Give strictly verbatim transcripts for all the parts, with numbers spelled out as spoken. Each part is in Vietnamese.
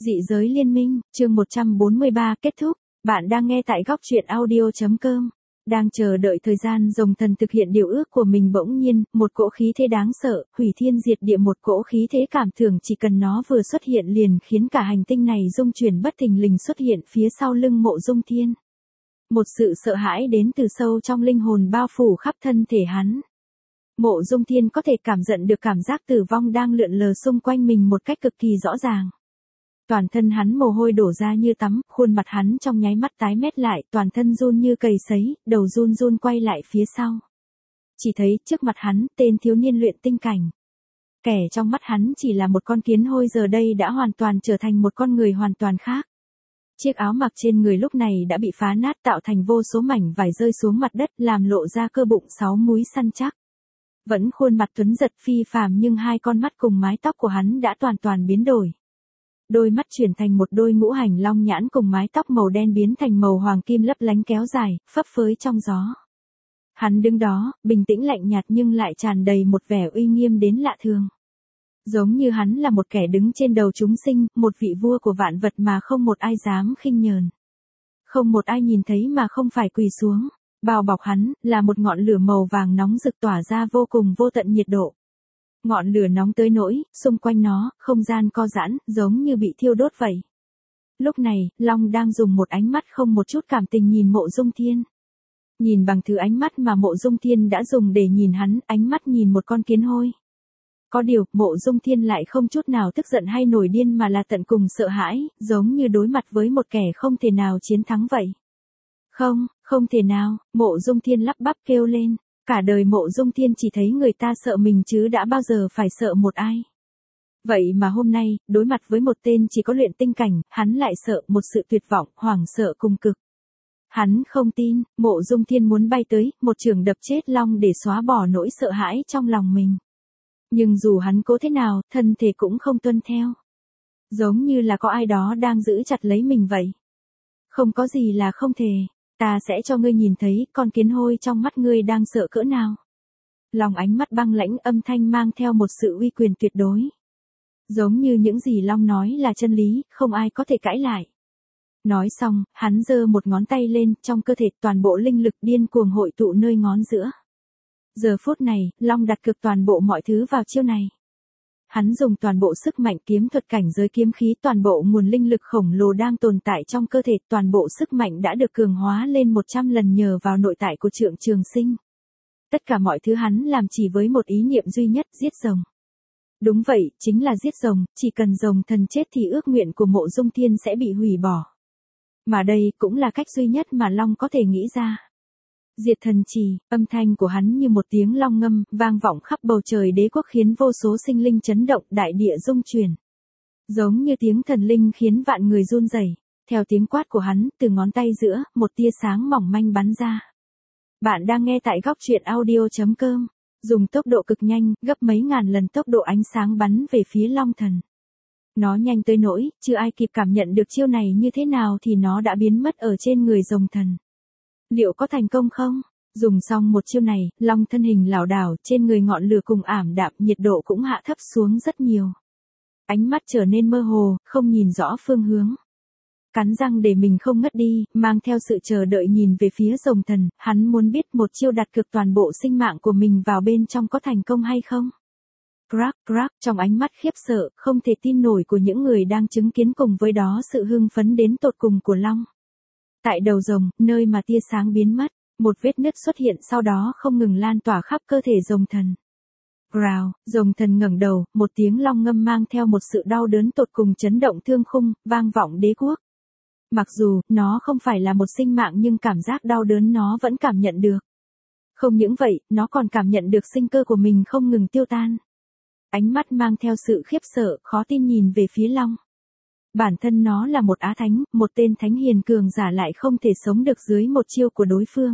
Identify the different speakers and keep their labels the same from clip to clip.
Speaker 1: Dị giới liên minh, chương một trăm bốn mươi ba kết thúc. Bạn đang nghe tại góc truyện audio chấm com. Đang chờ đợi thời gian rồng thần thực hiện điều ước của mình, bỗng nhiên, một cỗ khí thế đáng sợ, hủy thiên diệt địa, một cỗ khí thế cảm tưởng chỉ cần nó vừa xuất hiện liền khiến cả hành tinh này rung chuyển bất thình lình xuất hiện phía sau lưng Mộ Dung Thiên. Một sự sợ hãi đến từ sâu trong linh hồn bao phủ khắp thân thể hắn. Mộ Dung Thiên có thể cảm nhận được cảm giác tử vong đang lượn lờ xung quanh mình một cách cực kỳ rõ ràng. Toàn thân hắn mồ hôi đổ ra như tắm, khuôn mặt hắn trong nháy mắt tái mét lại, toàn thân run như cầy sấy, đầu run run quay lại phía sau. Chỉ thấy trước mặt hắn, tên thiếu niên luyện tinh cảnh. Kẻ trong mắt hắn chỉ là một con kiến hôi giờ đây đã hoàn toàn trở thành một con người hoàn toàn khác. Chiếc áo mặc trên người lúc này đã bị phá nát tạo thành vô số mảnh vải rơi xuống mặt đất, làm lộ ra cơ bụng sáu múi săn chắc. Vẫn khuôn mặt tuấn giật phi phàm nhưng hai con mắt cùng mái tóc của hắn đã toàn toàn biến đổi. Đôi mắt chuyển thành một đôi ngũ hành long nhãn cùng mái tóc màu đen biến thành màu hoàng kim lấp lánh kéo dài, phấp phới trong gió. Hắn đứng đó, bình tĩnh lạnh nhạt nhưng lại tràn đầy một vẻ uy nghiêm đến lạ thường. Giống như hắn là một kẻ đứng trên đầu chúng sinh, một vị vua của vạn vật mà không một ai dám khinh nhờn. Không một ai nhìn thấy mà không phải quỳ xuống. Bao bọc hắn, là một ngọn lửa màu vàng nóng rực tỏa ra vô cùng vô tận nhiệt độ. Ngọn lửa nóng tới nỗi, xung quanh nó, không gian co giãn, giống như bị thiêu đốt vậy. Lúc này, Long đang dùng một ánh mắt không một chút cảm tình nhìn Mộ Dung Thiên. Nhìn bằng thứ ánh mắt mà Mộ Dung Thiên đã dùng để nhìn hắn, ánh mắt nhìn một con kiến hôi. Có điều, Mộ Dung Thiên lại không chút nào tức giận hay nổi điên mà là tận cùng sợ hãi, giống như đối mặt với một kẻ không thể nào chiến thắng vậy. Không, không thể nào, Mộ Dung Thiên lắp bắp kêu lên. Cả đời Mộ Dung Thiên chỉ thấy người ta sợ mình chứ đã bao giờ phải sợ một ai. Vậy mà hôm nay, đối mặt với một tên chỉ có luyện tinh cảnh, hắn lại sợ một sự tuyệt vọng, hoảng sợ cùng cực. Hắn không tin, Mộ Dung Thiên muốn bay tới, một chưởng đập chết Long để xóa bỏ nỗi sợ hãi trong lòng mình. Nhưng dù hắn cố thế nào, thân thể cũng không tuân theo. Giống như là có ai đó đang giữ chặt lấy mình vậy. Không có gì là không thể. Ta sẽ cho ngươi nhìn thấy con kiến hôi trong mắt ngươi đang sợ cỡ nào. Long ánh mắt băng lãnh, âm thanh mang theo một sự uy quyền tuyệt đối. Giống như những gì Long nói là chân lý, không ai có thể cãi lại. Nói xong, hắn giơ một ngón tay lên, trong cơ thể toàn bộ linh lực điên cuồng hội tụ nơi ngón giữa. Giờ phút này, Long đặt cược toàn bộ mọi thứ vào chiêu này. Hắn dùng toàn bộ sức mạnh kiếm thuật cảnh giới kiếm khí, toàn bộ nguồn linh lực khổng lồ đang tồn tại trong cơ thể, toàn bộ sức mạnh đã được cường hóa lên một trăm lần nhờ vào nội tại của Trượng Trường Sinh. Tất cả mọi thứ hắn làm chỉ với một ý niệm duy nhất, giết rồng. Đúng vậy, chính là giết rồng, chỉ cần rồng thần chết thì ước nguyện của Mộ Dung Thiên sẽ bị hủy bỏ. Mà đây cũng là cách duy nhất mà Long có thể nghĩ ra. Diệt thần trì, âm thanh của hắn như một tiếng long ngâm, vang vọng khắp bầu trời đế quốc khiến vô số sinh linh chấn động, đại địa rung chuyển. Giống như tiếng thần linh khiến vạn người run rẩy. Theo tiếng quát của hắn, từ ngón tay giữa, một tia sáng mỏng manh bắn ra. Bạn đang nghe tại góc truyện audio chấm com, dùng tốc độ cực nhanh, gấp mấy ngàn lần tốc độ ánh sáng bắn về phía Long Thần. Nó nhanh tới nỗi, chưa ai kịp cảm nhận được chiêu này như thế nào thì nó đã biến mất ở trên người rồng thần. Liệu có thành công không? Dùng xong một chiêu này, Long thân hình lảo đảo, trên người ngọn lửa cùng ảm đạm, nhiệt độ cũng hạ thấp xuống rất nhiều. Ánh mắt trở nên mơ hồ, không nhìn rõ phương hướng. Cắn răng để mình không ngất đi, mang theo sự chờ đợi nhìn về phía rồng thần, hắn muốn biết một chiêu đặt cược toàn bộ sinh mạng của mình vào bên trong có thành công hay không. Crack, crack, trong ánh mắt khiếp sợ, không thể tin nổi của những người đang chứng kiến cùng với đó sự hưng phấn đến tột cùng của Long. Tại đầu rồng, nơi mà tia sáng biến mất, một vết nứt xuất hiện sau đó không ngừng lan tỏa khắp cơ thể rồng thần. Growl, rồng thần ngẩng đầu, một tiếng long ngâm mang theo một sự đau đớn tột cùng chấn động thương khung, vang vọng đế quốc. Mặc dù, nó không phải là một sinh mạng nhưng cảm giác đau đớn nó vẫn cảm nhận được. Không những vậy, nó còn cảm nhận được sinh cơ của mình không ngừng tiêu tan. Ánh mắt mang theo sự khiếp sợ, khó tin nhìn về phía Long. Bản thân nó là một á thánh, một tên thánh hiền cường giả lại không thể sống được dưới một chiêu của đối phương.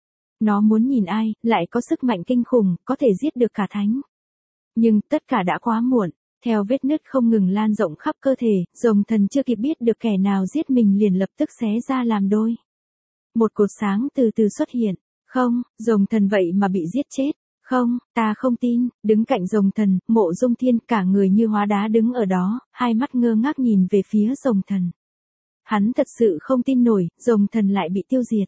Speaker 1: Nó muốn nhìn ai, lại có sức mạnh kinh khủng, có thể giết được cả thánh. Nhưng, tất cả đã quá muộn, theo vết nứt không ngừng lan rộng khắp cơ thể, rồng thần chưa kịp biết được kẻ nào giết mình liền lập tức xé ra làm đôi. Một cột sáng từ từ xuất hiện, không, rồng thần vậy mà bị giết chết. Không, ta không tin, đứng cạnh rồng thần, Mộ Dung Thiên cả người như hóa đá đứng ở đó, hai mắt ngơ ngác nhìn về phía rồng thần. Hắn thật sự không tin nổi, rồng thần lại bị tiêu diệt.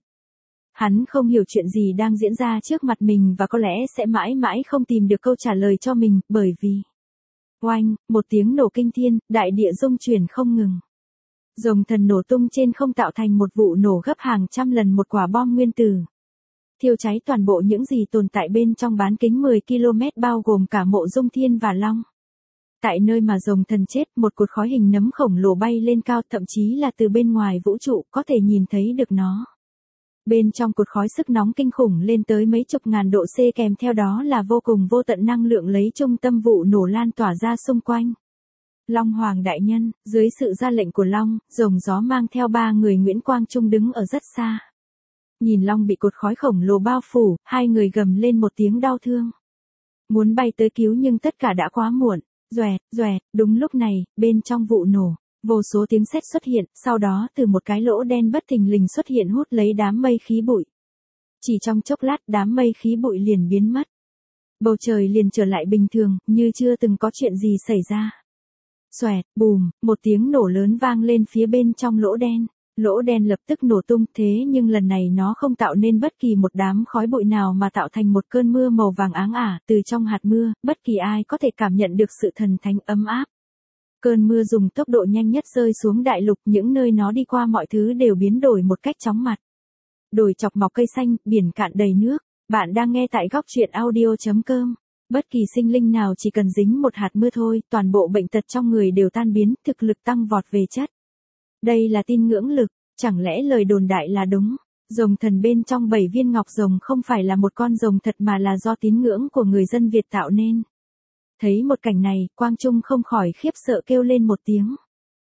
Speaker 1: Hắn không hiểu chuyện gì đang diễn ra trước mặt mình và có lẽ sẽ mãi mãi không tìm được câu trả lời cho mình, bởi vì... Oanh, một tiếng nổ kinh thiên, đại địa rung chuyển không ngừng. Rồng thần nổ tung trên không tạo thành một vụ nổ gấp hàng trăm lần một quả bom nguyên tử. Thiêu cháy toàn bộ những gì tồn tại bên trong bán kính mười ki lô mét bao gồm cả Mộ Dung Thiên và Long. Tại nơi mà rồng thần chết, một cột khói hình nấm khổng lồ bay lên cao, thậm chí là từ bên ngoài vũ trụ có thể nhìn thấy được nó. Bên trong cột khói sức nóng kinh khủng lên tới mấy chục ngàn độ C, kèm theo đó là vô cùng vô tận năng lượng lấy trung tâm vụ nổ lan tỏa ra xung quanh. Long Hoàng đại nhân, dưới sự ra lệnh của Long, rồng gió mang theo ba người Nguyễn Quang Trung đứng ở rất xa. Nhìn Long bị cột khói khổng lồ bao phủ, hai người gầm lên một tiếng đau thương. Muốn bay tới cứu nhưng tất cả đã quá muộn. Doẹt, doẹt, đúng lúc này, bên trong vụ nổ, vô số tiếng sét xuất hiện, sau đó từ một cái lỗ đen bất thình lình xuất hiện hút lấy đám mây khí bụi. Chỉ trong chốc lát đám mây khí bụi liền biến mất. Bầu trời liền trở lại bình thường, như chưa từng có chuyện gì xảy ra. Xoẹt, bùm, một tiếng nổ lớn vang lên phía bên trong lỗ đen. Lỗ đen lập tức nổ tung, thế nhưng lần này nó không tạo nên bất kỳ một đám khói bụi nào mà tạo thành một cơn mưa màu vàng áng ả, từ trong hạt mưa, bất kỳ ai có thể cảm nhận được sự thần thánh ấm áp. Cơn mưa dùng tốc độ nhanh nhất rơi xuống đại lục, những nơi nó đi qua mọi thứ đều biến đổi một cách chóng mặt. Đồi chọc mọc cây xanh, biển cạn đầy nước. Bạn đang nghe tại góc truyện audio chấm com. Bất kỳ sinh linh nào chỉ cần dính một hạt mưa thôi, toàn bộ bệnh tật trong người đều tan biến, thực lực tăng vọt về chất. Đây là tin ngưỡng lực, chẳng lẽ lời đồn đại là đúng? Rồng thần bên trong bảy viên ngọc rồng không phải là một con rồng thật mà là do tín ngưỡng của người dân Việt tạo nên. Thấy một cảnh này, Quang Trung không khỏi khiếp sợ kêu lên một tiếng.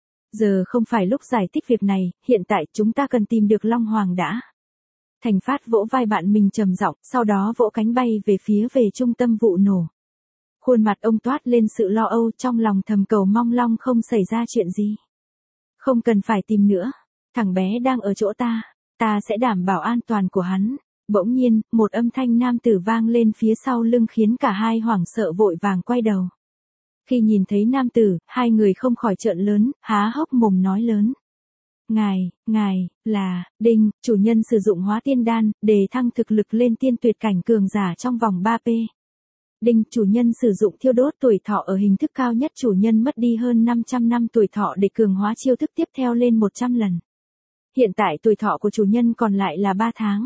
Speaker 1: Giờ không phải lúc giải thích việc này, hiện tại chúng ta cần tìm được Long Hoàng đã. Thành Phát vỗ vai bạn mình trầm giọng, sau đó vỗ cánh bay về phía về trung tâm vụ nổ. Khuôn mặt ông toát lên sự lo âu, trong lòng thầm cầu mong Long không xảy ra chuyện gì. Không cần phải tìm nữa, thằng bé đang ở chỗ ta, ta sẽ đảm bảo an toàn của hắn. Bỗng nhiên, một âm thanh nam tử vang lên phía sau lưng khiến cả hai hoảng sợ vội vàng quay đầu. Khi nhìn thấy nam tử, hai người không khỏi trợn lớn, há hốc mồm nói lớn. Ngài, ngài, là, Đinh, chủ nhân sử dụng hóa tiên đan, đề thăng thực lực lên tiên tuyệt cảnh cường giả trong vòng ba p. Đinh, chủ nhân sử dụng thiêu đốt tuổi thọ ở hình thức cao nhất, chủ nhân mất đi hơn năm trăm năm tuổi thọ để cường hóa chiêu thức tiếp theo lên một trăm lần. Hiện tại tuổi thọ của chủ nhân còn lại là ba tháng.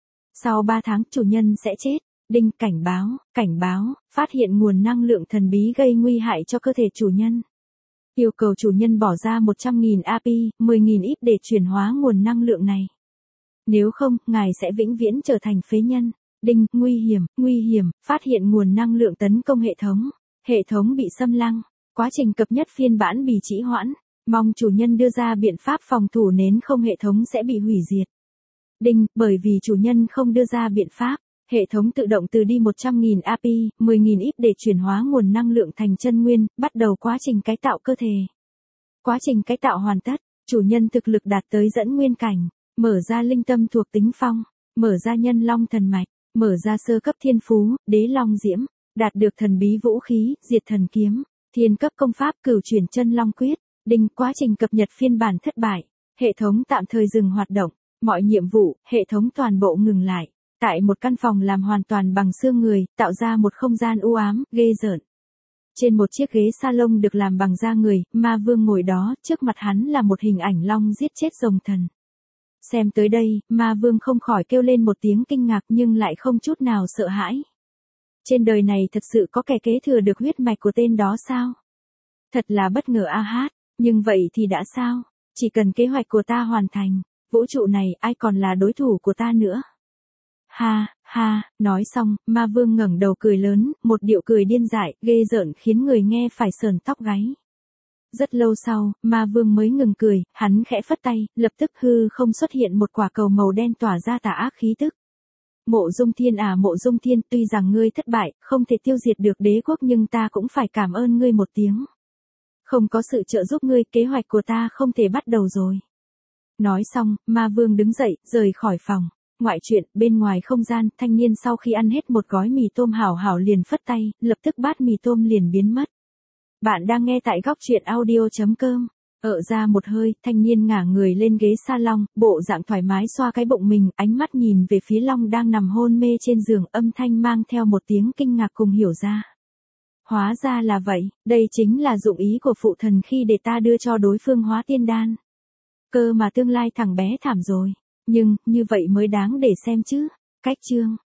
Speaker 1: Sau ba tháng chủ nhân sẽ chết. Đinh, cảnh báo, cảnh báo, phát hiện nguồn năng lượng thần bí gây nguy hại cho cơ thể chủ nhân. Yêu cầu chủ nhân bỏ ra một trăm nghìn a pê, mười nghìn íp để chuyển hóa nguồn năng lượng này. Nếu không, ngài sẽ vĩnh viễn trở thành phế nhân. Đinh, nguy hiểm, nguy hiểm, phát hiện nguồn năng lượng tấn công hệ thống. Hệ thống bị xâm lăng. Quá trình cập nhật phiên bản bị trì hoãn. Mong chủ nhân đưa ra biện pháp phòng thủ nếu không hệ thống sẽ bị hủy diệt. Đinh, bởi vì chủ nhân không đưa ra biện pháp, hệ thống tự động từ đi một trăm nghìn a pê, mười nghìn íp để chuyển hóa nguồn năng lượng thành chân nguyên, bắt đầu quá trình cải tạo cơ thể. Quá trình cải tạo hoàn tất, chủ nhân thực lực đạt tới dẫn nguyên cảnh, mở ra linh tâm thuộc tính phong, mở ra nhân long thần mạch, mở ra sơ cấp thiên phú, đế long diễm, đạt được thần bí vũ khí, diệt thần kiếm, thiên cấp công pháp cửu chuyển chân long quyết. Đinh, quá trình cập nhật phiên bản thất bại, hệ thống tạm thời dừng hoạt động, mọi nhiệm vụ, hệ thống toàn bộ ngừng lại. Tại một căn phòng làm hoàn toàn bằng xương người, tạo ra một không gian u ám, ghê rợn. Trên một chiếc ghế salon được làm bằng da người, ma vương ngồi đó, trước mặt hắn là một hình ảnh long giết chết rồng thần. Xem tới đây, ma vương không khỏi kêu lên một tiếng kinh ngạc nhưng lại không chút nào sợ hãi. Trên đời này thật sự có kẻ kế thừa được huyết mạch của tên đó sao? Thật là bất ngờ a hát, nhưng vậy thì đã sao? Chỉ cần kế hoạch của ta hoàn thành, vũ trụ này ai còn là đối thủ của ta nữa? Ha, ha, nói xong, ma vương ngẩng đầu cười lớn, một điệu cười điên dại, ghê rợn khiến người nghe phải sờn tóc gáy. Rất lâu sau, ma vương mới ngừng cười, hắn khẽ phất tay, lập tức hư không xuất hiện một quả cầu màu đen tỏa ra tà ác khí tức. Mộ Dung Thiên à, Mộ Dung Thiên, tuy rằng ngươi thất bại, không thể tiêu diệt được đế quốc nhưng ta cũng phải cảm ơn ngươi một tiếng. Không có sự trợ giúp ngươi, kế hoạch của ta không thể bắt đầu rồi. Nói xong, ma vương đứng dậy, rời khỏi phòng. Ngoại truyện, bên ngoài không gian, thanh niên sau khi ăn hết một gói mì tôm hảo hảo liền phất tay, lập tức bát mì tôm liền biến mất. Bạn đang nghe tại góc truyện audio.com. Ợ ra một hơi, thanh niên ngả người lên ghế salon, bộ dạng thoải mái xoa cái bụng mình, ánh mắt nhìn về phía Long đang nằm hôn mê trên giường, âm thanh mang theo một tiếng kinh ngạc cùng hiểu ra. Hóa ra là vậy, đây chính là dụng ý của phụ thần khi để ta đưa cho đối phương hóa tiên đan. Cơ mà tương lai thằng bé thảm rồi, nhưng, như vậy mới đáng để xem chứ. Cách chương.